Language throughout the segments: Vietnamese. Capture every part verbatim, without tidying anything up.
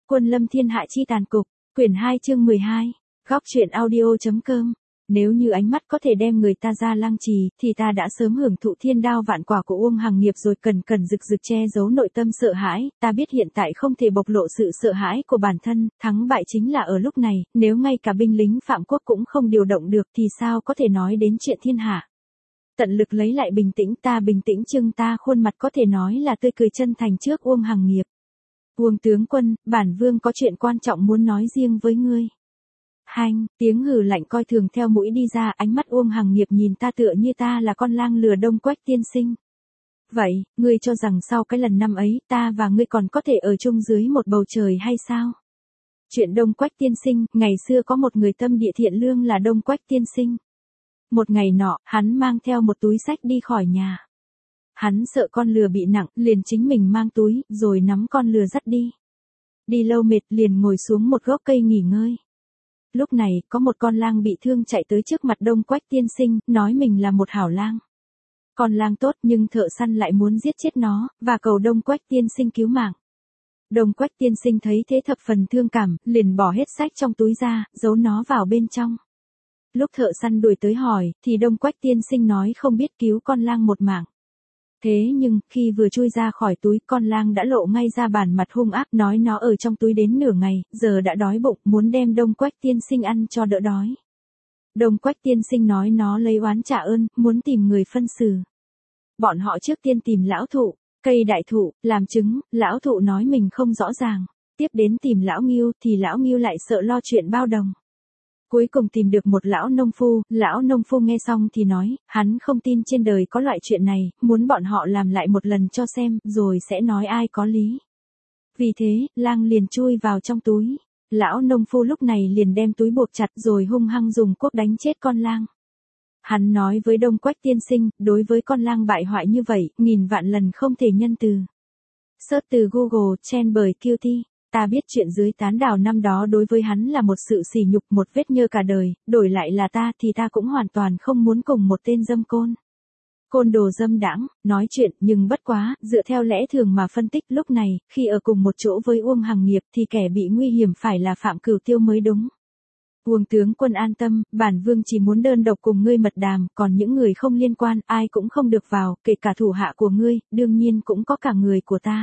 Quân lâm thiên hạ chi tàn cục, quyển hai chương mười hai, góc truyện audio.com. Nếu như ánh mắt có thể đem người ta ra lăng trì, thì ta đã sớm hưởng thụ thiên đao vạn quả của Uông Hằng Nghiệp rồi. Cần cần rực rực che giấu nội tâm sợ hãi, ta biết hiện tại không thể bộc lộ sự sợ hãi của bản thân, thắng bại chính là ở lúc này, nếu ngay cả binh lính phạm quốc cũng không điều động được thì sao có thể nói đến chuyện thiên hạ. Tận lực lấy lại bình tĩnh, ta bình tĩnh trưng ta khuôn mặt có thể nói là tươi cười chân thành trước Uông Hằng Nghiệp. Uông tướng quân, bản vương có chuyện quan trọng muốn nói riêng với ngươi. Hanh, tiếng hừ lạnh coi thường theo mũi đi ra, ánh mắt Uông Hằng Nghiệp nhìn ta tựa như ta là con lang lừa Đông Quách tiên sinh. Vậy, ngươi cho rằng sau cái lần năm ấy, ta và ngươi còn có thể ở chung dưới một bầu trời hay sao? Chuyện Đông Quách tiên sinh, ngày xưa có một người tâm địa thiện lương là Đông Quách tiên sinh. Một ngày nọ, hắn mang theo một túi sách đi khỏi nhà. Hắn sợ con lừa bị nặng, liền chính mình mang túi, rồi nắm con lừa dắt đi. Đi lâu mệt liền ngồi xuống một gốc cây nghỉ ngơi. Lúc này, có một con lang bị thương chạy tới trước mặt Đông Quách tiên sinh, nói mình là một hảo lang. Con lang tốt nhưng thợ săn lại muốn giết chết nó, và cầu Đông Quách tiên sinh cứu mạng. Đông Quách tiên sinh thấy thế thập phần thương cảm, liền bỏ hết sách trong túi ra, giấu nó vào bên trong. Lúc thợ săn đuổi tới hỏi, thì Đông Quách tiên sinh nói không biết cứu con lang một mạng. Thế nhưng, khi vừa chui ra khỏi túi, con lang đã lộ ngay ra bản mặt hung ác, nói nó ở trong túi đến nửa ngày, giờ đã đói bụng, muốn đem Đông Quách tiên sinh ăn cho đỡ đói. Đông Quách tiên sinh nói nó lấy oán trả ơn, muốn tìm người phân xử. Bọn họ trước tiên tìm lão thụ, cây đại thụ, làm chứng, lão thụ nói mình không rõ ràng. Tiếp đến tìm lão Ngưu, thì lão Ngưu lại sợ lo chuyện bao đồng. Cuối cùng tìm được một lão nông phu, lão nông phu nghe xong thì nói, hắn không tin trên đời có loại chuyện này, muốn bọn họ làm lại một lần cho xem, rồi sẽ nói ai có lý. Vì thế, lang liền chui vào trong túi. Lão nông phu lúc này liền đem túi buộc chặt rồi hung hăng dùng cuốc đánh chết con lang. Hắn nói với Đông Quách tiên sinh, đối với con lang bại hoại như vậy, nghìn vạn lần không thể nhân từ. Search từ Google, Chamber Cutie. Ta biết chuyện dưới tán đào năm đó đối với hắn là một sự sỉ nhục, một vết nhơ cả đời, đổi lại là ta thì ta cũng hoàn toàn không muốn cùng một tên dâm côn. Côn đồ dâm đãng, nói chuyện, nhưng bất quá, dựa theo lẽ thường mà phân tích lúc này, khi ở cùng một chỗ với Uông Hằng Nghiệp thì kẻ bị nguy hiểm phải là Phạm Cửu Tiêu mới đúng. Uông tướng quân an tâm, bản vương chỉ muốn đơn độc cùng ngươi mật đàm, còn những người không liên quan, ai cũng không được vào, kể cả thủ hạ của ngươi, đương nhiên cũng có cả người của ta.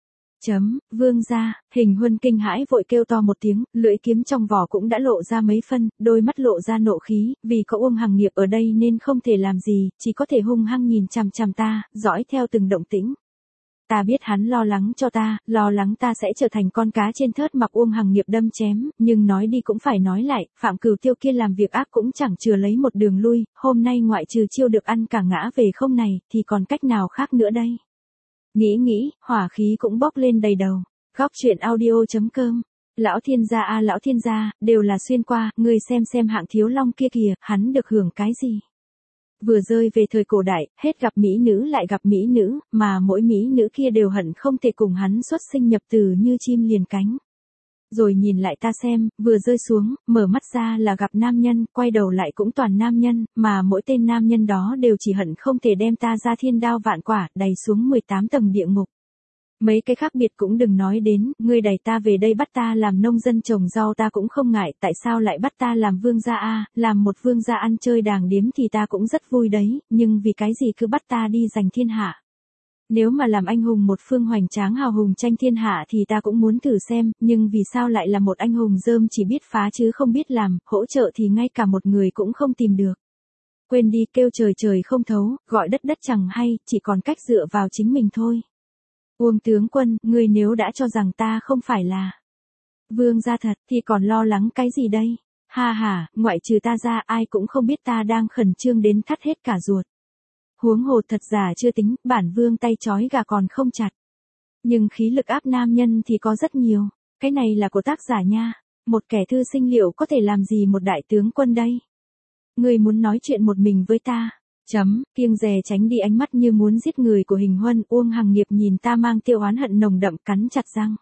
Chấm, vương gia, Hình Huân kinh hãi vội kêu to một tiếng, lưỡi kiếm trong vỏ cũng đã lộ ra mấy phân, đôi mắt lộ ra nộ khí, vì có Uông Hằng Nghiệp ở đây nên không thể làm gì, chỉ có thể hung hăng nhìn chằm chằm ta, dõi theo từng động tĩnh. Ta biết hắn lo lắng cho ta, lo lắng ta sẽ trở thành con cá trên thớt mặc Uông Hằng Nghiệp đâm chém, nhưng nói đi cũng phải nói lại, Phạm Cửu Tiêu kia làm việc ác cũng chẳng chừa lấy một đường lui, hôm nay ngoại trừ chiêu được ăn cả ngã về không này, thì còn cách nào khác nữa đây. Nghĩ nghĩ, hỏa khí cũng bốc lên đầy đầu. Góc truyện audio.com. Lão thiên gia a à, lão thiên gia, đều là xuyên qua, ngươi xem xem Hạng Thiếu Long kia kìa, hắn được hưởng cái gì? Vừa rơi về thời cổ đại, hết gặp mỹ nữ lại gặp mỹ nữ, mà mỗi mỹ nữ kia đều hận không thể cùng hắn xuất sinh nhập tử như chim liền cánh. Rồi nhìn lại ta xem, vừa rơi xuống, mở mắt ra là gặp nam nhân, quay đầu lại cũng toàn nam nhân, mà mỗi tên nam nhân đó đều chỉ hận không thể đem ta ra thiên đao vạn quả, đày xuống mười tám tầng địa ngục. Mấy cái khác biệt cũng đừng nói đến, ngươi đẩy ta về đây bắt ta làm nông dân trồng rau ta cũng không ngại, tại sao lại bắt ta làm vương gia a, làm một vương gia ăn chơi đàng điếm thì ta cũng rất vui đấy, nhưng vì cái gì cứ bắt ta đi giành thiên hạ. Nếu mà làm anh hùng một phương hoành tráng hào hùng tranh thiên hạ thì ta cũng muốn thử xem, nhưng vì sao lại là một anh hùng rơm chỉ biết phá chứ không biết làm, hỗ trợ thì ngay cả một người cũng không tìm được. Quên đi, kêu trời trời không thấu, gọi đất đất chẳng hay, chỉ còn cách dựa vào chính mình thôi. Uông tướng quân, ngươi nếu đã cho rằng ta không phải là vương gia thật, thì còn lo lắng cái gì đây? Ha ha, ngoại trừ ta ra ai cũng không biết ta đang khẩn trương đến thắt hết cả ruột. Huống hồ thật giả chưa tính, bản vương tay trói gà còn không chặt. Nhưng khí lực áp nam nhân thì có rất nhiều, cái này là của tác giả nha, một kẻ thư sinh liệu có thể làm gì một đại tướng quân đây? Ngươi muốn nói chuyện một mình với ta? Chấm, kiêng dè tránh đi ánh mắt như muốn giết người của Hình Huân. Uông Hằng Nghiệp nhìn ta mang tiêu oán hận nồng đậm, cắn chặt răng.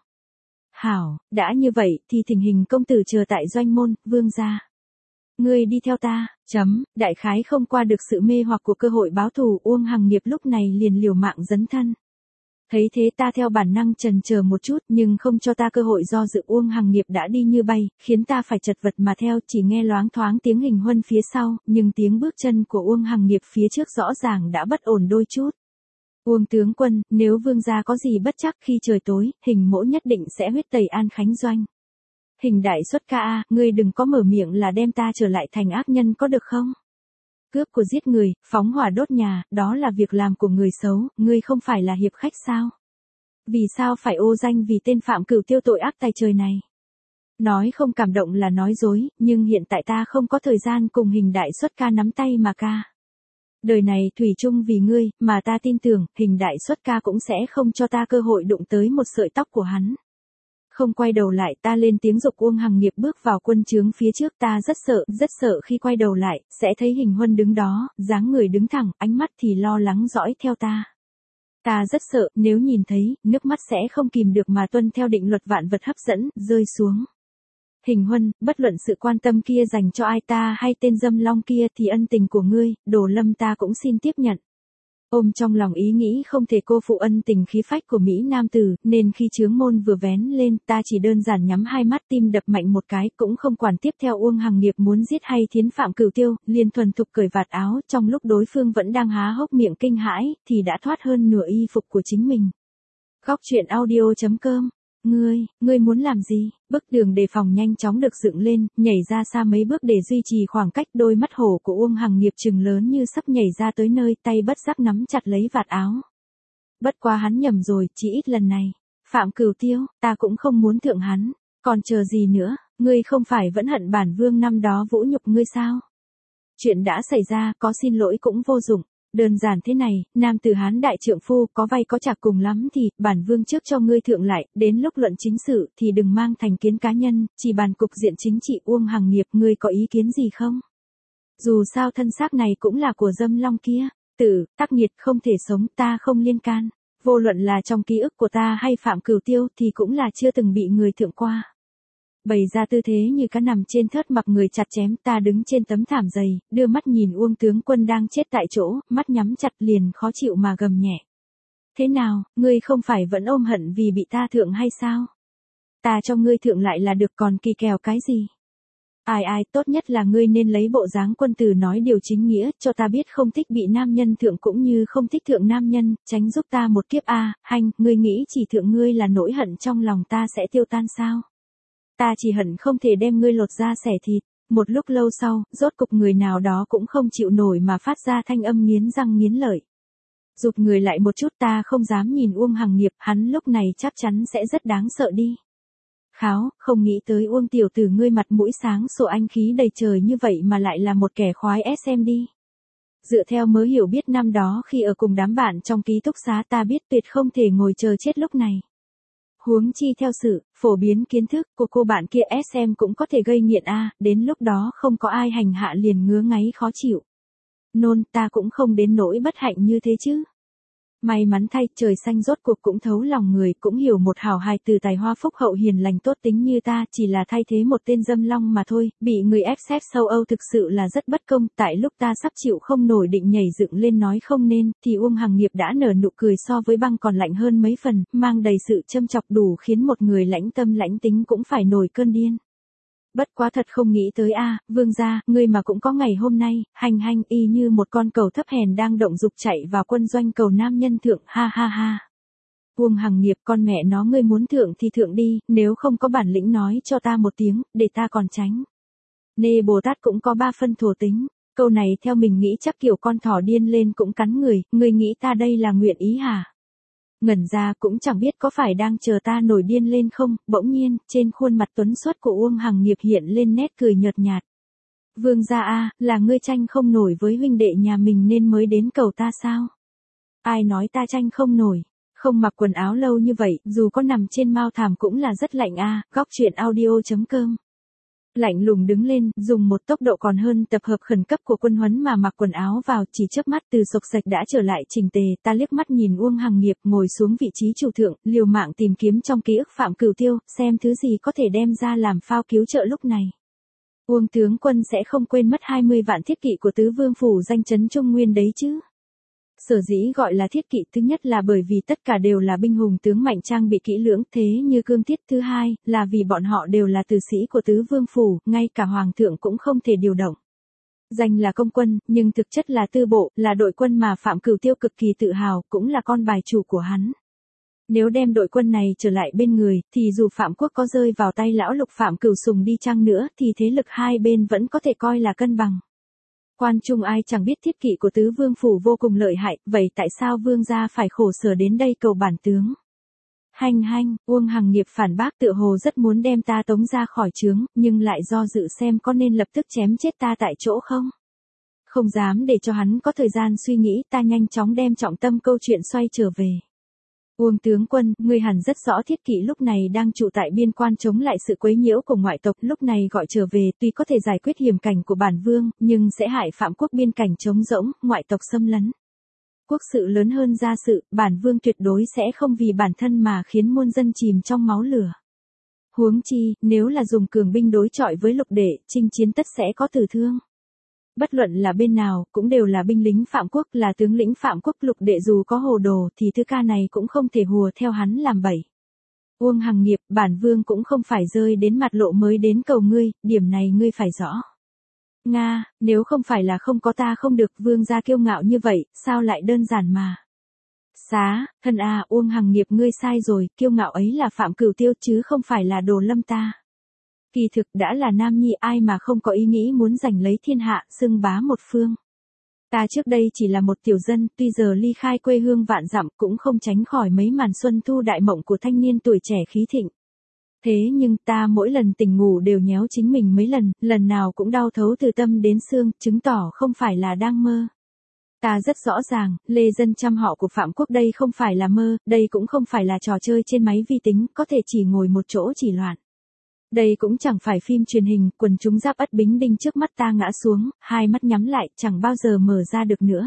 Hảo, đã như vậy thì thỉnh Hình công tử chờ tại doanh môn, vương gia. Ngươi đi theo ta, chấm, đại khái không qua được sự mê hoặc của cơ hội báo thù, Uông Hằng Nghiệp lúc này liền liều mạng dấn thân. Thấy thế ta theo bản năng chần chờ một chút nhưng không cho ta cơ hội do dự. Uông Hằng Nghiệp đã đi như bay, khiến ta phải chật vật mà theo, chỉ nghe loáng thoáng tiếng Hình Huân phía sau, nhưng tiếng bước chân của Uông Hằng Nghiệp phía trước rõ ràng đã bất ổn đôi chút. Uông tướng quân, nếu vương gia có gì bất chắc khi trời tối, Hình mỗ nhất định sẽ huyết tẩy An Khánh Doanh. Hình đại xuất ca a, ngươi đừng có mở miệng là đem ta trở lại thành ác nhân có được không? Cướp của giết người, phóng hỏa đốt nhà, đó là việc làm của người xấu, ngươi không phải là hiệp khách sao? Vì sao phải ô danh vì tên Phạm Cửu Tiêu tội ác tày trời này? Nói không cảm động là nói dối, nhưng hiện tại ta không có thời gian cùng Hình đại xuất ca nắm tay mà ca. Đời này thủy chung vì ngươi, mà ta tin tưởng, Hình đại xuất ca cũng sẽ không cho ta cơ hội đụng tới một sợi tóc của hắn. Không quay đầu lại, ta lên tiếng dục Uông Hằng Nghiệp bước vào quân trướng phía trước. Ta rất sợ, rất sợ khi quay đầu lại, sẽ thấy Hình Huân đứng đó, dáng người đứng thẳng, ánh mắt thì lo lắng dõi theo ta. Ta rất sợ, nếu nhìn thấy, nước mắt sẽ không kìm được mà tuân theo định luật vạn vật hấp dẫn, rơi xuống. Hình Huân, bất luận sự quan tâm kia dành cho ai ta hay tên Dâm Long kia thì ân tình của ngươi, Đồ Lâm ta cũng xin tiếp nhận. Ôm trong lòng ý nghĩ không thể cô phụ ân tình khí phách của Mỹ Nam tử, nên khi chướng môn vừa vén lên, ta chỉ đơn giản nhắm hai mắt, tim đập mạnh một cái, cũng không quản tiếp theo Uông Hằng Nghiệp muốn giết hay thiến Phạm Cửu Tiêu, liền thuần thục cởi vạt áo, trong lúc đối phương vẫn đang há hốc miệng kinh hãi, thì đã thoát hơn nửa y phục của chính mình. Góc truyện audio chấm com. Ngươi, ngươi muốn làm gì? Bức tường đề phòng nhanh chóng được dựng lên, nhảy ra xa mấy bước để duy trì khoảng cách. Đôi mắt hổ của Uông Hằng Nghiệp trừng lớn như sắp nhảy ra tới nơi, tay bất giác nắm chặt lấy vạt áo. Bất quá hắn nhầm rồi, chỉ ít lần này. Phạm Cửu Tiêu, ta cũng không muốn thượng hắn. Còn chờ gì nữa, ngươi không phải vẫn hận bản vương năm đó vũ nhục ngươi sao? Chuyện đã xảy ra, có xin lỗi cũng vô dụng. Đơn giản thế này, nam tử Hán đại trượng phu, có vay có trả cùng lắm thì, bản vương trước cho ngươi thượng lại, đến lúc luận chính sự thì đừng mang thành kiến cá nhân, chỉ bàn cục diện chính trị. Uông Hằng Nghiệp, ngươi có ý kiến gì không? Dù sao thân xác này cũng là của Dâm Long kia, tử, tắc nghiệt không thể sống, ta không liên can. Vô luận là trong ký ức của ta hay Phạm Cửu Tiêu thì cũng là chưa từng bị người thượng qua. Bày ra tư thế như cá nằm trên thớt mặc người chặt chém. Ta đứng trên tấm thảm dày, đưa mắt nhìn Uông tướng quân đang chết tại chỗ, mắt nhắm chặt liền khó chịu mà gầm nhẹ. Thế nào, ngươi không phải vẫn ôm hận vì bị ta thượng hay sao? Ta cho ngươi thượng lại là được, còn kỳ kèo cái gì? Ai ai, tốt nhất là ngươi nên lấy bộ dáng quân tử nói điều chính nghĩa, cho ta biết không thích bị nam nhân thượng cũng như không thích thượng nam nhân, tránh giúp ta một kiếp a. À, hanh, ngươi nghĩ chỉ thượng ngươi là nỗi hận trong lòng ta sẽ tiêu tan sao? Ta chỉ hận không thể đem ngươi lột ra xẻ thịt. Một lúc lâu sau, rốt cục người nào đó cũng không chịu nổi mà phát ra thanh âm nghiến răng nghiến lợi. Rụt người lại một chút, ta không dám nhìn Uông Hằng Nghiệp, hắn lúc này chắc chắn sẽ rất đáng sợ đi. Kháo, không nghĩ tới Uông tiểu tử ngươi mặt mũi sáng sủa anh khí đầy trời như vậy mà lại là một kẻ khoái ét em đi. Dựa theo mớ hiểu biết năm đó khi ở cùng đám bạn trong ký túc xá, ta biết tuyệt không thể ngồi chờ chết lúc này. Huống chi theo sự phổ biến kiến thức của cô bạn kia, ét em cũng có thể gây nghiện a, à, đến lúc đó không có ai hành hạ liền ngứa ngáy khó chịu. Nôn, ta cũng không đến nỗi bất hạnh như thế chứ. May mắn thay, trời xanh rốt cuộc cũng thấu lòng người, cũng hiểu một hảo hài từ tài hoa phúc hậu hiền lành tốt tính như ta, chỉ là thay thế một tên Dâm Long mà thôi. Bị người ép xét sâu Âu thực sự là rất bất công. Tại lúc ta sắp chịu không nổi định nhảy dựng lên nói không nên, thì Uông Hằng Nghiệp đã nở nụ cười so với băng còn lạnh hơn mấy phần, mang đầy sự châm chọc, đủ khiến một người lãnh tâm lãnh tính cũng phải nổi cơn điên. Bất quá thật không nghĩ tới a, à, vương gia, ngươi mà cũng có ngày hôm nay, hành hành y như một con cầu thấp hèn đang động dục chạy vào quân doanh cầu nam nhân thượng, ha ha ha. Uông Hằng Nghiệp, con mẹ nó, ngươi muốn thượng thì thượng đi, nếu không có bản lĩnh nói cho ta một tiếng, để ta còn tránh. Nê Bồ Tát cũng có ba phân thổ tính, câu này theo mình nghĩ chắc kiểu con thỏ điên lên cũng cắn người, ngươi nghĩ ta đây là nguyện ý hả? Ngẩn ra cũng chẳng biết có phải đang chờ ta nổi điên lên không, bỗng nhiên, trên khuôn mặt tuấn xuất của Uông Hằng Nghiệp hiện lên nét cười nhợt nhạt. Vương gia a, là ngươi tranh không nổi với huynh đệ nhà mình nên mới đến cầu ta sao? Ai nói ta tranh không nổi, không mặc quần áo lâu như vậy, dù có nằm trên mao thảm cũng là rất lạnh a. À, góc truyện audio chấm com. Lạnh lùng đứng lên, dùng một tốc độ còn hơn tập hợp khẩn cấp của quân huấn mà mặc quần áo vào, chỉ chớp mắt từ sộc sạch đã trở lại chỉnh tề. Ta liếc mắt nhìn Uông Hằng Nghiệp ngồi xuống vị trí chủ thượng, liều mạng tìm kiếm trong ký ức Phạm Cửu Tiêu, xem thứ gì có thể đem ra làm phao cứu trợ lúc này. Uông tướng quân sẽ không quên mất hai mươi vạn thiết kỵ của tứ vương phủ danh chấn Trung Nguyên đấy chứ? Sở dĩ gọi là thiết kỵ thứ nhất là bởi vì tất cả đều là binh hùng tướng mạnh trang bị kỹ lưỡng thế như cương thiết, thứ hai là vì bọn họ đều là tử sĩ của tứ vương phủ, ngay cả hoàng thượng cũng không thể điều động. Danh là công quân, nhưng thực chất là tư bộ, là đội quân mà Phạm Cửu Tiêu cực kỳ tự hào, cũng là con bài chủ của hắn. Nếu đem đội quân này trở lại bên người, thì dù Phạm Quốc có rơi vào tay lão Lục Phạm Cửu Sùng đi chăng nữa thì thế lực hai bên vẫn có thể coi là cân bằng. Quan trung ai chẳng biết thiết kỵ của tứ vương phủ vô cùng lợi hại, vậy tại sao vương gia phải khổ sở đến đây cầu bản tướng? Hanh hanh, Uông Hằng Nghiệp phản bác tựa hồ rất muốn đem ta tống ra khỏi trướng, nhưng lại do dự xem có nên lập tức chém chết ta tại chỗ không? Không dám để cho hắn có thời gian suy nghĩ, ta nhanh chóng đem trọng tâm câu chuyện xoay trở về. Uông tướng quân, ngươi hẳn rất rõ thiết kỵ lúc này đang trụ tại biên quan chống lại sự quấy nhiễu của ngoại tộc, lúc này gọi trở về tuy có thể giải quyết hiểm cảnh của bản vương, nhưng sẽ hại Phạm Quốc biên cảnh trống rỗng, ngoại tộc xâm lấn. Quốc sự lớn hơn gia sự, bản vương tuyệt đối sẽ không vì bản thân mà khiến muôn dân chìm trong máu lửa. Huống chi, nếu là dùng cường binh đối chọi với Lục Đệ, chinh chiến tất sẽ có tử thương. Bất luận là bên nào, cũng đều là binh lính Phạm Quốc, là tướng lĩnh Phạm Quốc. Lục Đệ dù có hồ đồ thì thứ ca này cũng không thể hùa theo hắn làm bậy. Uông Hằng Nghiệp, bản vương cũng không phải rơi đến mặt lộ mới đến cầu ngươi, điểm này ngươi phải rõ. Nga, nếu không phải là không có ta không được, vương gia kiêu ngạo như vậy, sao lại đơn giản mà. Xá, thân à, Uông Hằng Nghiệp ngươi sai rồi, kiêu ngạo ấy là Phạm Cửu Tiêu chứ không phải là Đồ Lâm ta. Kỳ thực đã là nam nhi, ai mà không có ý nghĩ muốn giành lấy thiên hạ, xưng bá một phương. Ta trước đây chỉ là một tiểu dân, tuy giờ ly khai quê hương vạn dặm cũng không tránh khỏi mấy màn xuân thu đại mộng của thanh niên tuổi trẻ khí thịnh. Thế nhưng ta mỗi lần tỉnh ngủ đều nhéo chính mình mấy lần, lần nào cũng đau thấu từ tâm đến xương, chứng tỏ không phải là đang mơ. Ta rất rõ ràng, lê dân trăm họ của Phạm Quốc đây không phải là mơ, đây cũng không phải là trò chơi trên máy vi tính, có thể chỉ ngồi một chỗ chỉ loạn. Đây cũng chẳng phải phim truyền hình, quần chúng giáp ất bính đinh trước mắt ta ngã xuống, hai mắt nhắm lại, chẳng bao giờ mở ra được nữa.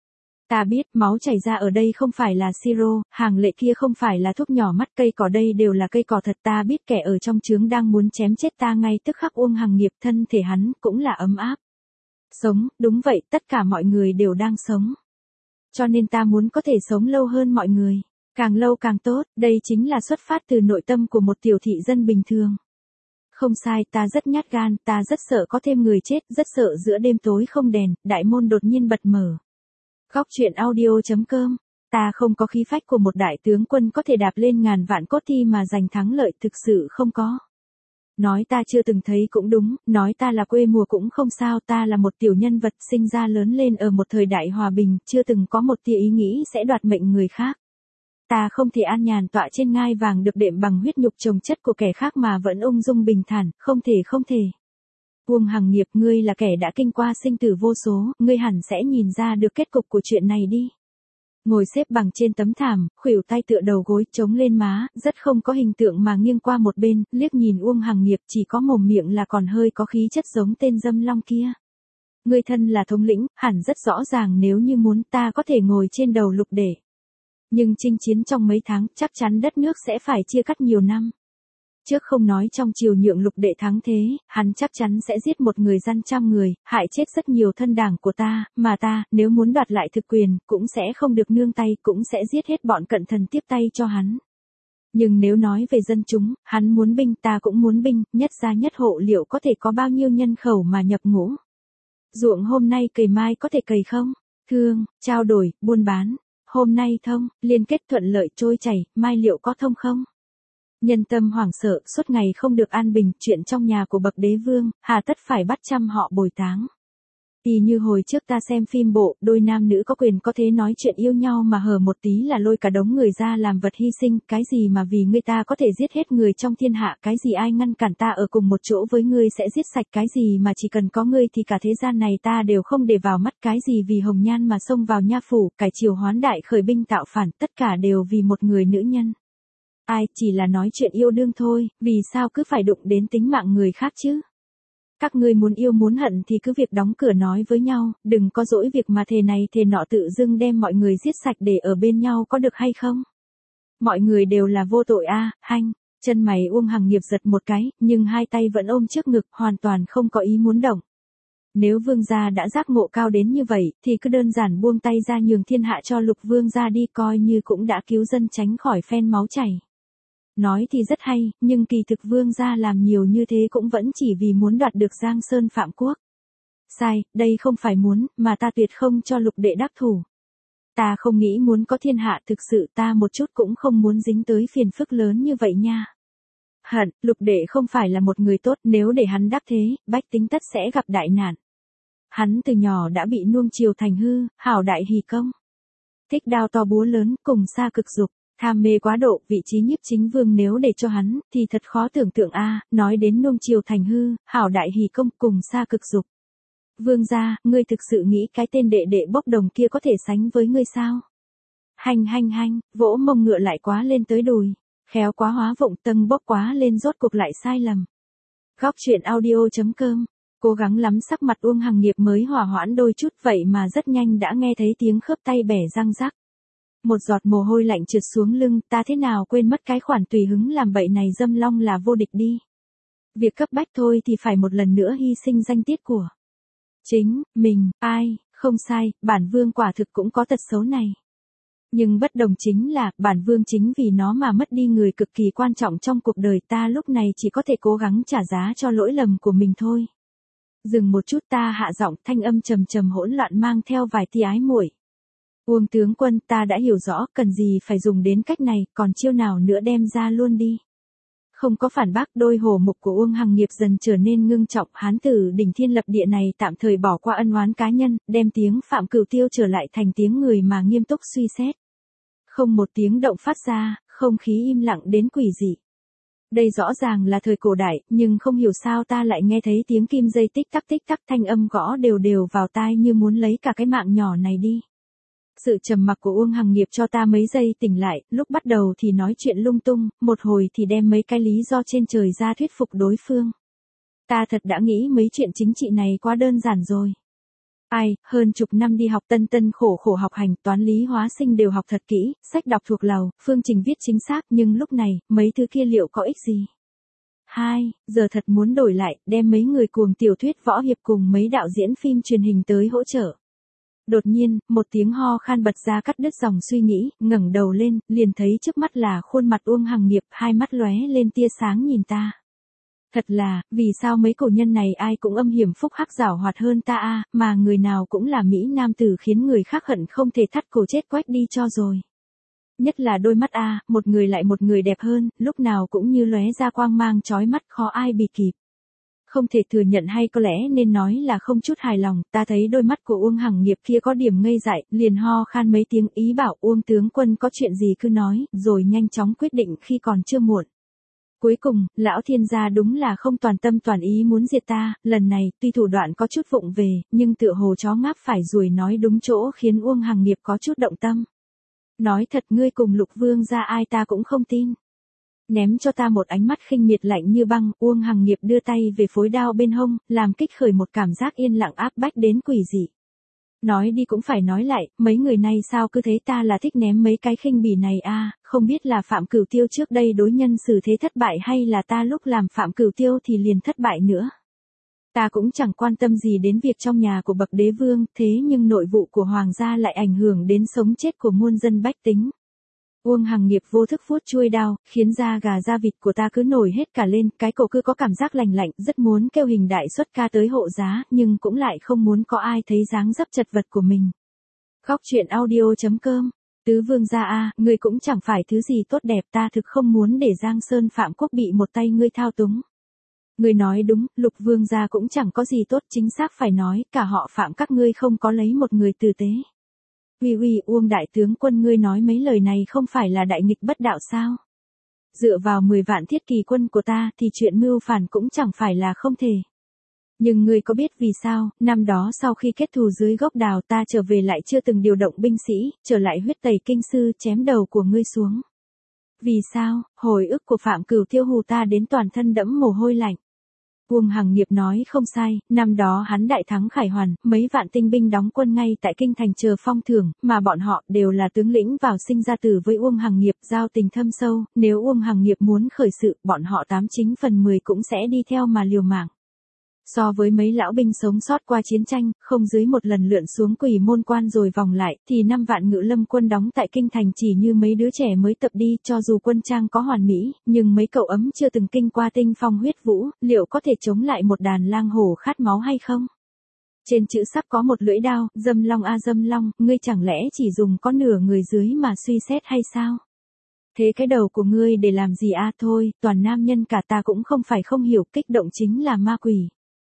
Ta biết, máu chảy ra ở đây không phải là siro, hàng lệ kia không phải là thuốc nhỏ mắt, cây cỏ đây đều là cây cỏ thật. Ta biết kẻ ở trong trướng đang muốn chém chết ta ngay tức khắc. Uông Hằng Nghiệp, thân thể hắn cũng là ấm áp. Sống, đúng vậy, tất cả mọi người đều đang sống. Cho nên ta muốn có thể sống lâu hơn mọi người. Càng lâu càng tốt, đây chính là xuất phát từ nội tâm của một tiểu thị dân bình thường. Không sai, ta rất nhát gan, ta rất sợ có thêm người chết, rất sợ giữa đêm tối không đèn, đại môn đột nhiên bật mở. Góc truyện audio chấm com, ta không có khí phách của một đại tướng quân có thể đạp lên ngàn vạn cốt thi mà giành thắng lợi, thực sự không có. Nói ta chưa từng thấy cũng đúng, nói ta là quê mùa cũng không sao, ta là một tiểu nhân vật sinh ra lớn lên ở một thời đại hòa bình, chưa từng có một tia ý nghĩ sẽ đoạt mệnh người khác. Ta không thể an nhàn tọa trên ngai vàng được đệm bằng huyết nhục chồng chất của kẻ khác mà vẫn ung dung bình thản, không thể không thể. Uông Hằng Nghiệp, ngươi là kẻ đã kinh qua sinh tử vô số, ngươi hẳn sẽ nhìn ra được kết cục của chuyện này đi. Ngồi xếp bằng trên tấm thảm, khuỷu tay tựa đầu gối, chống lên má, rất không có hình tượng mà nghiêng qua một bên, liếc nhìn Uông Hằng Nghiệp, chỉ có mồm miệng là còn hơi có khí chất giống tên dâm long kia. Ngươi thân là thống lĩnh, hẳn rất rõ ràng nếu như muốn ta có thể ngồi trên đầu Lục Đệ. Nhưng chinh chiến trong mấy tháng, chắc chắn đất nước sẽ phải chia cắt nhiều năm. Trước không nói trong triều nhượng Lục Đệ thắng thế, hắn chắc chắn sẽ giết một người dân trăm người, hại chết rất nhiều thân đảng của ta, mà ta, nếu muốn đoạt lại thực quyền, cũng sẽ không được nương tay, cũng sẽ giết hết bọn cận thần tiếp tay cho hắn. Nhưng nếu nói về dân chúng, hắn muốn binh, ta cũng muốn binh, nhất gia nhất hộ liệu có thể có bao nhiêu nhân khẩu mà nhập ngũ. Ruộng hôm nay cày mai có thể cày không? Thương, trao đổi, buôn bán. Hôm nay thông, liên kết thuận lợi trôi chảy, mai liệu có thông không? Nhân tâm hoảng sợ, suốt ngày không được an bình, chuyện trong nhà của bậc đế vương, hà tất phải bắt trăm họ bồi táng. Y như hồi trước ta xem phim bộ, đôi nam nữ có quyền có thế nói chuyện yêu nhau mà hở một tí là lôi cả đống người ra làm vật hy sinh, cái gì mà vì ngươi ta có thể giết hết người trong thiên hạ, cái gì ai ngăn cản ta ở cùng một chỗ với ngươi sẽ giết sạch, cái gì mà chỉ cần có ngươi thì cả thế gian này ta đều không để vào mắt, cái gì vì hồng nhan mà xông vào nha phủ, cải triều hoán đại khởi binh tạo phản, tất cả đều vì một người nữ nhân. Ai, chỉ là nói chuyện yêu đương thôi, vì sao cứ phải đụng đến tính mạng người khác chứ? Các ngươi muốn yêu muốn hận thì cứ việc đóng cửa nói với nhau, đừng có dỗi việc mà thề này thề nọ tự dưng đem mọi người giết sạch để ở bên nhau có được hay không? Mọi người đều là vô tội a, à, hanh, chân mày Uông Hằng Nghiệp giật một cái, nhưng hai tay vẫn ôm trước ngực, hoàn toàn không có ý muốn động. Nếu vương gia đã giác ngộ cao đến như vậy, thì cứ đơn giản buông tay ra nhường thiên hạ cho lục vương gia đi, coi như cũng đã cứu dân tránh khỏi phen máu chảy. Nói thì rất hay, nhưng kỳ thực vương gia làm nhiều như thế cũng vẫn chỉ vì muốn đoạt được Giang Sơn Phạm Quốc. Sai, đây không phải muốn, mà ta tuyệt không cho lục đệ đắc thủ. Ta không nghĩ muốn có thiên hạ, thực sự ta một chút cũng không muốn dính tới phiền phức lớn như vậy nha. Hận, lục đệ không phải là một người tốt, nếu để hắn đắc thế, bách tính tất sẽ gặp đại nạn. Hắn từ nhỏ đã bị nuông chiều thành hư, hảo đại hỷ công. Thích đao to búa lớn, cùng xa cực dục, tham mê quá độ, vị trí nhiếp chính vương nếu để cho hắn, thì thật khó tưởng tượng a. Nói đến nuông chiều thành hư, hảo đại hỷ công, cùng xa cực dục. Vương gia, ngươi thực sự nghĩ cái tên đệ đệ bốc đồng kia có thể sánh với ngươi sao? Hành hành hành, vỗ mông ngựa lại quá lên tới đùi, khéo quá hóa vụng tâng bốc quá lên rốt cuộc lại sai lầm. Góc truyện audio chấm com, cố gắng lắm sắc mặt Uông Hằng Nghiệp mới hòa hoãn đôi chút, vậy mà rất nhanh đã nghe thấy tiếng khớp tay bẻ răng rắc. Một giọt mồ hôi lạnh trượt xuống lưng, ta thế nào quên mất cái khoản tùy hứng làm bậy này, Dâm Long là vô địch đi. Việc cấp bách thôi thì phải một lần nữa hy sinh danh tiết của chính mình, ai, không sai, bản vương quả thực cũng có tật xấu này. Nhưng bất đồng chính là, bản vương chính vì nó mà mất đi người cực kỳ quan trọng trong cuộc đời ta, lúc này chỉ có thể cố gắng trả giá cho lỗi lầm của mình thôi. Dừng một chút, ta hạ giọng, thanh âm trầm trầm hỗn loạn mang theo vài tia ái muội. Uông tướng quân, ta đã hiểu rõ, cần gì phải dùng đến cách này, còn chiêu nào nữa đem ra luôn đi. Không có phản bác, đôi hồ mục của Uông Hằng Nghiệp dần trở nên ngưng trọng, hán tử đỉnh thiên lập địa này tạm thời bỏ qua ân oán cá nhân, đem tiếng Phạm Cửu Tiêu trở lại thành tiếng người mà nghiêm túc suy xét. Không một tiếng động phát ra, không khí im lặng đến quỷ dị. Đây rõ ràng là thời cổ đại, nhưng không hiểu sao ta lại nghe thấy tiếng kim dây tích tắc tích tắc, thanh âm gõ đều đều vào tai như muốn lấy cả cái mạng nhỏ này đi. Sự trầm mặc của Uông Hằng Nghiệp cho ta mấy giây tỉnh lại, lúc bắt đầu thì nói chuyện lung tung, một hồi thì đem mấy cái lý do trên trời ra thuyết phục đối phương. Ta thật đã nghĩ mấy chuyện chính trị này quá đơn giản rồi. Ai, hơn chục năm đi học tân tân khổ khổ học hành, toán lý hóa sinh đều học thật kỹ, sách đọc thuộc lầu, phương trình viết chính xác, nhưng lúc này, mấy thứ kia liệu có ích gì? Hai, giờ thật muốn đổi lại, đem mấy người cuồng tiểu thuyết võ hiệp cùng mấy đạo diễn phim truyền hình tới hỗ trợ. Đột nhiên, một tiếng ho khan bật ra cắt đứt dòng suy nghĩ, ngẩng đầu lên, liền thấy trước mắt là khuôn mặt Uông Hằng Nghiệp, hai mắt lóe lên tia sáng nhìn ta. Thật là, vì sao mấy cổ nhân này ai cũng âm hiểm phúc hắc giảo hoạt hơn ta a, mà người nào cũng là mỹ nam tử khiến người khác hận không thể thắt cổ chết quách đi cho rồi. Nhất là đôi mắt a, một người lại một người đẹp hơn, lúc nào cũng như lóe ra quang mang chói mắt, khó ai bì kịp. Không thể thừa nhận hay có lẽ nên nói là không chút hài lòng, ta thấy đôi mắt của Uông Hằng Nghiệp kia có điểm ngây dại, liền ho khan mấy tiếng, ý bảo Uông tướng quân có chuyện gì cứ nói, rồi nhanh chóng quyết định khi còn chưa muộn. Cuối cùng, lão thiên gia đúng là không toàn tâm toàn ý muốn diệt ta, lần này, tuy thủ đoạn có chút vụng về, nhưng tựa hồ chó ngáp phải ruồi nói đúng chỗ khiến Uông Hằng Nghiệp có chút động tâm. Nói thật, ngươi cùng Lục vương gia ai ta cũng không tin. Ném cho ta một ánh mắt khinh miệt lạnh như băng, Uông Hằng Nghiệp đưa tay về phối đao bên hông, làm kích khởi một cảm giác yên lặng áp bách đến quỷ dị. Nói đi cũng phải nói lại, mấy người này sao cứ thấy ta là thích ném mấy cái khinh bỉ này a, không biết là Phạm Cửu Tiêu trước đây đối nhân xử thế thất bại hay là ta lúc làm Phạm Cửu Tiêu thì liền thất bại nữa. Ta cũng chẳng quan tâm gì đến việc trong nhà của bậc đế vương, thế nhưng nội vụ của hoàng gia lại ảnh hưởng đến sống chết của muôn dân bách tính. Uông Hằng Nghiệp vô thức vuốt chuôi đao, khiến da gà da vịt của ta cứ nổi hết cả lên, cái cổ cứ có cảm giác lành lạnh, rất muốn kêu hình đại xuất ca tới hộ giá, nhưng cũng lại không muốn có ai thấy dáng dấp chật vật của mình. Góc truyện audio chấm com, tứ vương gia a, ngươi cũng chẳng phải thứ gì tốt đẹp, ta thực không muốn để Giang Sơn Phạm Quốc bị một tay ngươi thao túng. Ngươi nói đúng, Lục vương gia cũng chẳng có gì tốt, chính xác phải nói, cả họ Phạm các ngươi không có lấy một người tử tế. Uy uy, Uông đại tướng quân, ngươi nói mấy lời này không phải là đại nghịch bất đạo sao? Dựa vào mười vạn thiết kỳ quân của ta thì chuyện mưu phản cũng chẳng phải là không thể. Nhưng ngươi có biết vì sao, năm đó sau khi kết thù dưới gốc đào ta trở về lại chưa từng điều động binh sĩ, trở lại huyết tẩy kinh sư chém đầu của ngươi xuống. Vì sao, hồi ức của Phạm Cửu Tiêu hù ta đến toàn thân đẫm mồ hôi lạnh. Uông Hằng Nghiệp nói không sai, năm đó hắn đại thắng khải hoàn, mấy vạn tinh binh đóng quân ngay tại kinh thành chờ phong thưởng, mà bọn họ đều là tướng lĩnh vào sinh ra tử với Uông Hằng Nghiệp, giao tình thâm sâu, nếu Uông Hằng Nghiệp muốn khởi sự, bọn họ tám chín phần mười cũng sẽ đi theo mà liều mạng. So với mấy lão binh sống sót qua chiến tranh, không dưới một lần lượn xuống Quỷ Môn Quan rồi vòng lại, thì năm vạn Ngự Lâm quân đóng tại kinh thành chỉ như mấy đứa trẻ mới tập đi, cho dù quân trang có hoàn mỹ, nhưng mấy cậu ấm chưa từng kinh qua tinh phong huyết vũ, liệu có thể chống lại một đàn lang hổ khát máu hay không? Trên chữ sắc có một lưỡi đao, Dâm Long a Dâm Long, ngươi chẳng lẽ chỉ dùng có nửa người dưới mà suy xét hay sao? Thế cái đầu của ngươi để làm gì a? Thôi, toàn nam nhân cả ta cũng không phải không hiểu, kích động chính là ma quỷ.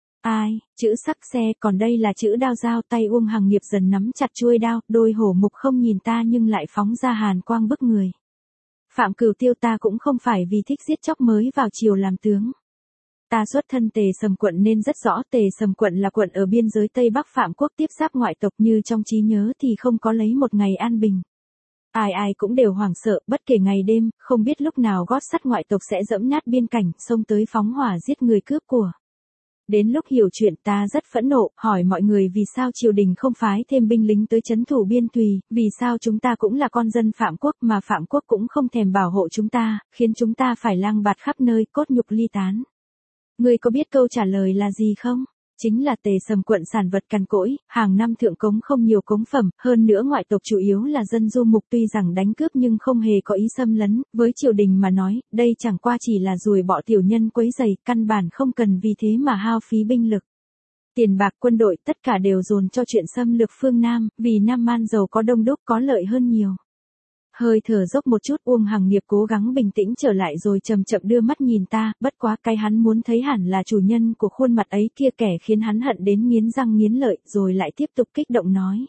Ai, chữ sắc xe, còn đây là chữ đao dao, tay Uông Hằng Nghiệp dần nắm chặt chuôi đao, đôi hổ mục không nhìn ta nhưng lại phóng ra hàn quang bức người. Phạm Cửu Tiêu, ta cũng không phải vì thích giết chóc mới vào triều làm tướng. Ta xuất thân Tề Sầm quận nên rất rõ, Tề Sầm quận là quận ở biên giới Tây Bắc Phạm quốc tiếp giáp ngoại tộc, như trong trí nhớ thì không có lấy một ngày an bình. Ai ai cũng đều hoảng sợ, bất kể ngày đêm, không biết lúc nào gót sắt ngoại tộc sẽ dẫm nát biên cảnh, xông tới phóng hỏa giết người cướp của. Đến lúc hiểu chuyện ta rất phẫn nộ, hỏi mọi người vì sao triều đình không phái thêm binh lính tới trấn thủ biên thùy, vì sao chúng ta cũng là con dân Phạm quốc mà Phạm quốc cũng không thèm bảo hộ chúng ta, khiến chúng ta phải lang bạt khắp nơi, cốt nhục ly tán. Ngươi có biết câu trả lời là gì không? Chính là Tề Sầm quận sản vật cằn cỗi, hàng năm thượng cống không nhiều cống phẩm, hơn nữa ngoại tộc chủ yếu là dân du mục, tuy rằng đánh cướp nhưng không hề có ý xâm lấn, với triều đình mà nói, đây chẳng qua chỉ là ruồi bọ tiểu nhân quấy rầy, căn bản không cần vì thế mà hao phí binh lực. Tiền bạc quân đội tất cả đều dồn cho chuyện xâm lược phương Nam, vì Nam Man giàu có đông đúc có lợi hơn nhiều. Hơi thở dốc một chút, Uông Hằng Nghiệp cố gắng bình tĩnh trở lại rồi chậm chậm đưa mắt nhìn ta, bất quá cái hắn muốn thấy hẳn là chủ nhân của khuôn mặt ấy kia, kẻ khiến hắn hận đến nghiến răng nghiến lợi, rồi lại tiếp tục kích động nói.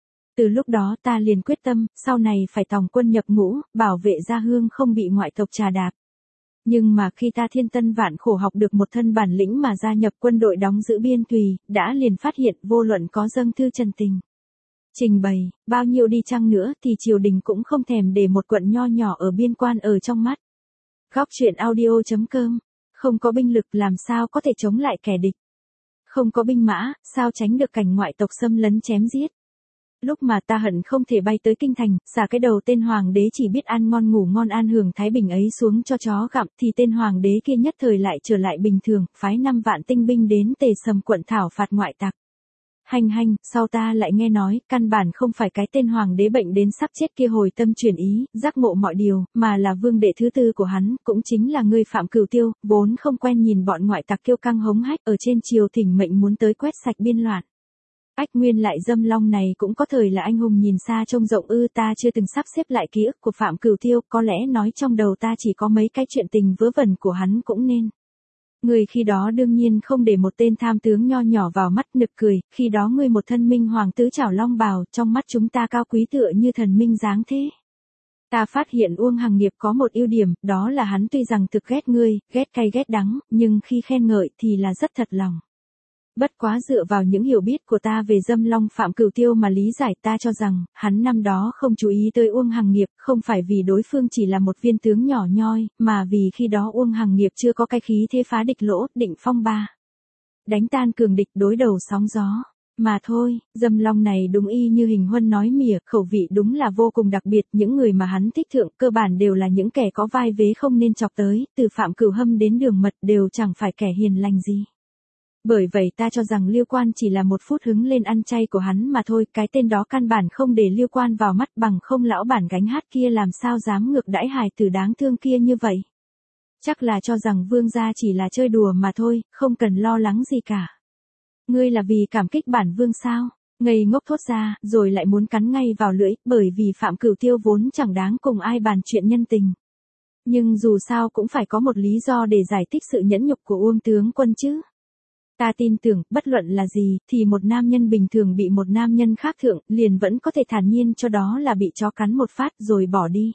Từ lúc đó ta liền quyết tâm, sau này phải tòng quân nhập ngũ, bảo vệ gia hương không bị ngoại tộc trà đạp. Nhưng mà khi ta thiên tân vạn khổ học được một thân bản lĩnh mà gia nhập quân đội đóng giữ biên thùy, đã liền phát hiện vô luận có dâng thư trần tình trình bày, bao nhiêu đi chăng nữa thì triều đình cũng không thèm để một quận nho nhỏ ở biên quan ở trong mắt. Góc truyện audio chấm com, không có binh lực làm sao có thể chống lại kẻ địch. Không có binh mã, sao tránh được cảnh ngoại tộc xâm lấn chém giết. Lúc mà ta hận không thể bay tới kinh thành, xả cái đầu tên hoàng đế chỉ biết ăn ngon ngủ ngon an hưởng thái bình ấy xuống cho chó gặm, thì tên hoàng đế kia nhất thời lại trở lại bình thường, phái năm vạn tinh binh đến Tề Sầm quận thảo phạt ngoại tặc. Hành hành, sau ta lại nghe nói, căn bản không phải cái tên hoàng đế bệnh đến sắp chết kia hồi tâm chuyển ý, giác ngộ mọi điều, mà là vương đệ thứ tư của hắn, cũng chính là ngươi Phạm Cửu Tiêu, vốn không quen nhìn bọn ngoại tặc kiêu căng hống hách ở trên triều thỉnh mệnh muốn tới quét sạch biên loạn. Ách nguyên lại Dâm Long này cũng có thời là anh hùng nhìn xa trông rộng ư, ta chưa từng sắp xếp lại ký ức của Phạm Cửu Tiêu, có lẽ nói trong đầu ta chỉ có mấy cái chuyện tình vớ vẩn của hắn cũng nên. Người khi đó đương nhiên không để một tên tham tướng nho nhỏ vào mắt, nực cười, khi đó ngươi một thân minh hoàng tứ trảo long bào, trong mắt chúng ta cao quý tựa như thần minh dáng thế. Ta phát hiện Uông Hằng Nghiệp có một ưu điểm, đó là hắn tuy rằng thực ghét ngươi, ghét cay ghét đắng, nhưng khi khen ngợi thì là rất thật lòng. Bất quá dựa vào những hiểu biết của ta về Dâm Long Phạm Cửu Tiêu mà lý giải, ta cho rằng, hắn năm đó không chú ý tới Uông Hằng Nghiệp, không phải vì đối phương chỉ là một viên tướng nhỏ nhoi, mà vì khi đó Uông Hằng Nghiệp chưa có cái khí thế phá địch lỗ, định phong ba. Đánh tan cường địch đối đầu sóng gió. Mà thôi, Dâm Long này đúng y như Hình Huân nói mỉa, khẩu vị đúng là vô cùng đặc biệt, những người mà hắn thích thượng cơ bản đều là những kẻ có vai vế không nên chọc tới, từ Phạm Cửu Hâm đến Đường Mật đều chẳng phải kẻ hiền lành gì. Bởi vậy ta cho rằng Liêu Quan chỉ là một phút hứng lên ăn chay của hắn mà thôi, cái tên đó căn bản không để Liêu Quan vào mắt, bằng không lão bản gánh hát kia làm sao dám ngược đãi hài tử đáng thương kia như vậy. Chắc là cho rằng vương gia chỉ là chơi đùa mà thôi, không cần lo lắng gì cả. Ngươi là vì cảm kích bản vương sao? Ngây ngốc thốt ra, rồi lại muốn cắn ngay vào lưỡi, bởi vì Phạm Cửu Tiêu vốn chẳng đáng cùng ai bàn chuyện nhân tình. Nhưng dù sao cũng phải có một lý do để giải thích sự nhẫn nhục của Uông tướng quân chứ. Ta tin tưởng, bất luận là gì, thì một nam nhân bình thường bị một nam nhân khác thượng, liền vẫn có thể thản nhiên cho đó là bị chó cắn một phát rồi bỏ đi.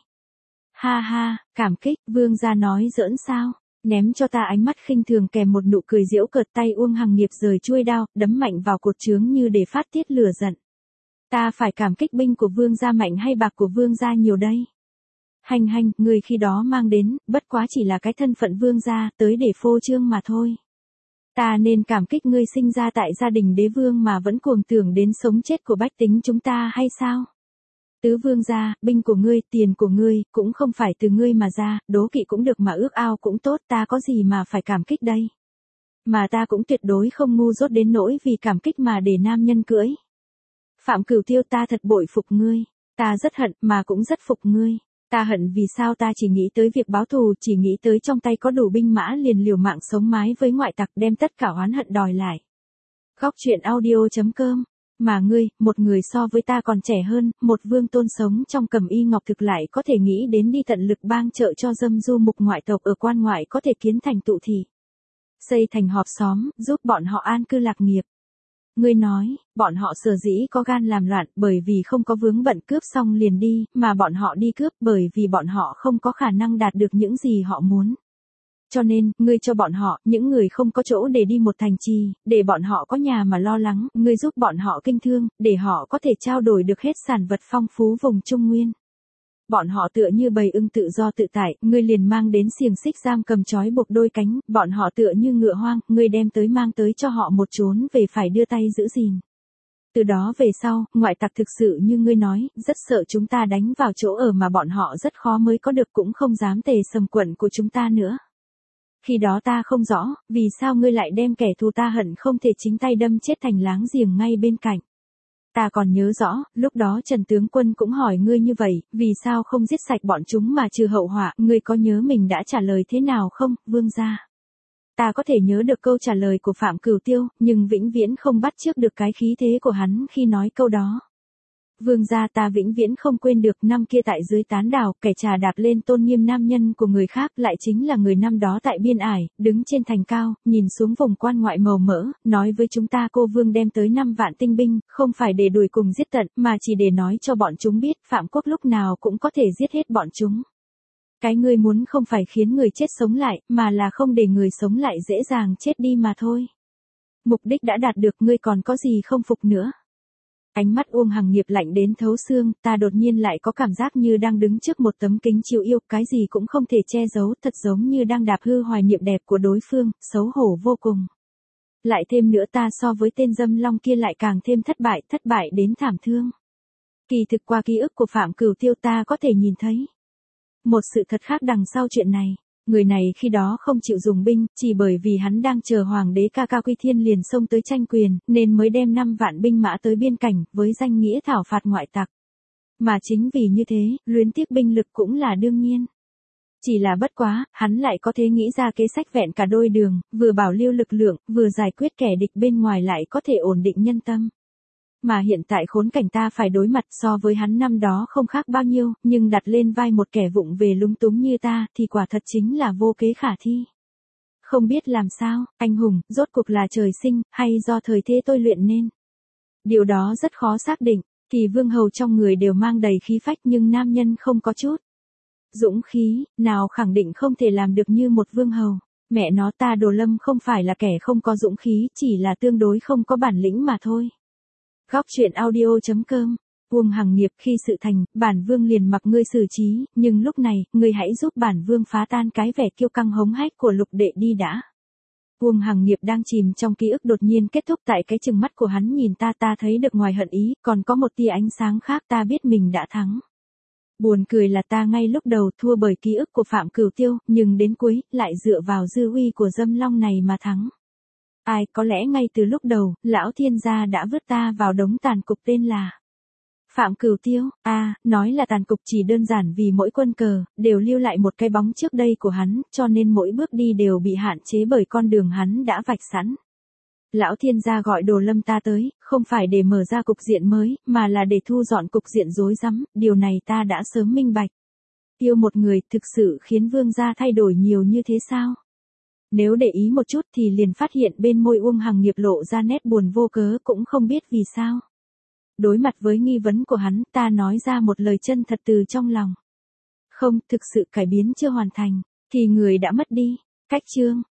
Ha ha, cảm kích, vương gia nói giỡn sao? Ném cho ta ánh mắt khinh thường kèm một nụ cười giễu cợt, tay Uông Hằng Nghiệp rời chuôi đao, đấm mạnh vào cột trướng như để phát tiết lửa giận. Ta phải cảm kích binh của vương gia mạnh hay bạc của vương gia nhiều đây? Hành hành, người khi đó mang đến, bất quá chỉ là cái thân phận vương gia, tới để phô trương mà thôi. Ta nên cảm kích ngươi sinh ra tại gia đình đế vương mà vẫn cuồng tưởng đến sống chết của bách tính chúng ta hay sao? Tứ vương gia, binh của ngươi, tiền của ngươi, cũng không phải từ ngươi mà ra, đố kỵ cũng được mà ước ao cũng tốt, ta có gì mà phải cảm kích đây? Mà ta cũng tuyệt đối không ngu dốt đến nỗi vì cảm kích mà để nam nhân cưỡi. Phạm Cửu Tiêu, ta thật bội phục ngươi. Ta rất hận mà cũng rất phục ngươi. Ta hận vì sao ta chỉ nghĩ tới việc báo thù, chỉ nghĩ tới trong tay có đủ binh mã liền liều mạng sống mái với ngoại tặc, đem tất cả oán hận đòi lại. Góc truyện audio chấm com. Mà ngươi, một người so với ta còn trẻ hơn, một vương tôn sống trong Cẩm Y Ngọc Thực lại có thể nghĩ đến đi tận lực bang trợ cho dâm du mục ngoại tộc ở quan ngoại có thể kiến thành tụ thị. Xây thành họp xóm, giúp bọn họ an cư lạc nghiệp. Ngươi nói, bọn họ sở dĩ có gan làm loạn bởi vì không có vướng bận cướp xong liền đi, mà bọn họ đi cướp bởi vì bọn họ không có khả năng đạt được những gì họ muốn. Cho nên, ngươi cho bọn họ, những người không có chỗ để đi một thành trì, để bọn họ có nhà mà lo lắng, ngươi giúp bọn họ kinh thương, để họ có thể trao đổi được hết sản vật phong phú vùng Trung Nguyên. Bọn họ tựa như bầy ưng tự do tự tại, ngươi liền mang đến xiềng xích giam cầm trói buộc đôi cánh, bọn họ tựa như ngựa hoang, ngươi đem tới mang tới cho họ một chốn về phải đưa tay giữ gìn. Từ đó về sau, ngoại tặc thực sự như ngươi nói, rất sợ chúng ta đánh vào chỗ ở mà bọn họ rất khó mới có được, cũng không dám tề sầm quận của chúng ta nữa. Khi đó ta không rõ, vì sao ngươi lại đem kẻ thù ta hận không thể chính tay đâm chết thành láng giềng ngay bên cạnh. Ta còn nhớ rõ, lúc đó Trần Tướng Quân cũng hỏi ngươi như vậy, vì sao không giết sạch bọn chúng mà trừ hậu họa, ngươi có nhớ mình đã trả lời thế nào không, vương gia? Ta có thể nhớ được câu trả lời của Phạm Cửu Tiêu, nhưng vĩnh viễn không bắt chước được cái khí thế của hắn khi nói câu đó. Vương gia, ta vĩnh viễn không quên được năm kia tại dưới tán đảo, kẻ trà đạp lên tôn nghiêm nam nhân của người khác lại chính là người năm đó tại biên ải, đứng trên thành cao, nhìn xuống vùng quan ngoại màu mỡ, nói với chúng ta cô vương đem tới năm vạn tinh binh, không phải để đuổi cùng giết tận, mà chỉ để nói cho bọn chúng biết Phạm Quốc lúc nào cũng có thể giết hết bọn chúng. Cái ngươi muốn không phải khiến người chết sống lại, mà là không để người sống lại dễ dàng chết đi mà thôi. Mục đích đã đạt được, ngươi còn có gì không phục nữa. Ánh mắt Uông Hằng Nghiệp lạnh đến thấu xương, ta đột nhiên lại có cảm giác như đang đứng trước một tấm kính chiếu yêu, cái gì cũng không thể che giấu, thật giống như đang đạp hư hoài niệm đẹp của đối phương, xấu hổ vô cùng. Lại thêm nữa ta so với tên dâm long kia lại càng thêm thất bại, thất bại đến thảm thương. Kỳ thực qua ký ức của Phạm Cửu Tiêu ta có thể nhìn thấy một sự thật khác đằng sau chuyện này. Người này khi đó không chịu dùng binh, chỉ bởi vì hắn đang chờ hoàng đế Ca Ca Quy Thiên liền xông tới tranh quyền, nên mới đem năm vạn binh mã tới biên cảnh, với danh nghĩa thảo phạt ngoại tặc. Mà chính vì như thế, luyến tiếc binh lực cũng là đương nhiên. Chỉ là bất quá, hắn lại có thể nghĩ ra kế sách vẹn cả đôi đường, vừa bảo lưu lực lượng, vừa giải quyết kẻ địch bên ngoài lại có thể ổn định nhân tâm. Mà hiện tại khốn cảnh ta phải đối mặt so với hắn năm đó không khác bao nhiêu, nhưng đặt lên vai một kẻ vụng về lúng túng như ta thì quả thật chính là vô kế khả thi. Không biết làm sao, anh hùng, rốt cuộc là trời sinh, hay do thời thế tôi luyện nên. Điều đó rất khó xác định, thì vương hầu trong người đều mang đầy khí phách nhưng nam nhân không có chút dũng khí, nào khẳng định không thể làm được như một vương hầu. Mẹ nó, ta Đồ Lâm không phải là kẻ không có dũng khí, chỉ là tương đối không có bản lĩnh mà thôi. Góc truyện audio chấm com. Uông Hằng Nghiệp, khi sự thành, bản vương liền mặc ngươi xử trí, nhưng lúc này, ngươi hãy giúp bản vương phá tan cái vẻ kiêu căng hống hách của Lục đệ đi đã. Uông Hằng Nghiệp đang chìm trong ký ức đột nhiên kết thúc tại cái chừng mắt của hắn nhìn ta, ta thấy được ngoài hận ý, còn có một tia ánh sáng khác, ta biết mình đã thắng. Buồn cười là ta ngay lúc đầu thua bởi ký ức của Phạm Cửu Tiêu, nhưng đến cuối, lại dựa vào dư uy của dâm long này mà thắng. Ai, có lẽ ngay từ lúc đầu, lão thiên gia đã vứt ta vào đống tàn cục tên là Phạm Cửu Tiêu. A, à, nói là tàn cục chỉ đơn giản vì mỗi quân cờ đều lưu lại một cái bóng trước đây của hắn, cho nên mỗi bước đi đều bị hạn chế bởi con đường hắn đã vạch sẵn. Lão thiên gia gọi Đồ Lâm ta tới, không phải để mở ra cục diện mới, mà là để thu dọn cục diện rối rắm, điều này ta đã sớm minh bạch. Yêu một người thực sự khiến vương gia thay đổi nhiều như thế sao? Nếu để ý một chút thì liền phát hiện bên môi Uông Hằng Nghiệp lộ ra nét buồn vô cớ, cũng không biết vì sao. Đối mặt với nghi vấn của hắn, ta nói ra một lời chân thật từ trong lòng. Không, thực sự cải biến chưa hoàn thành, thì người đã mất đi. Cách chương.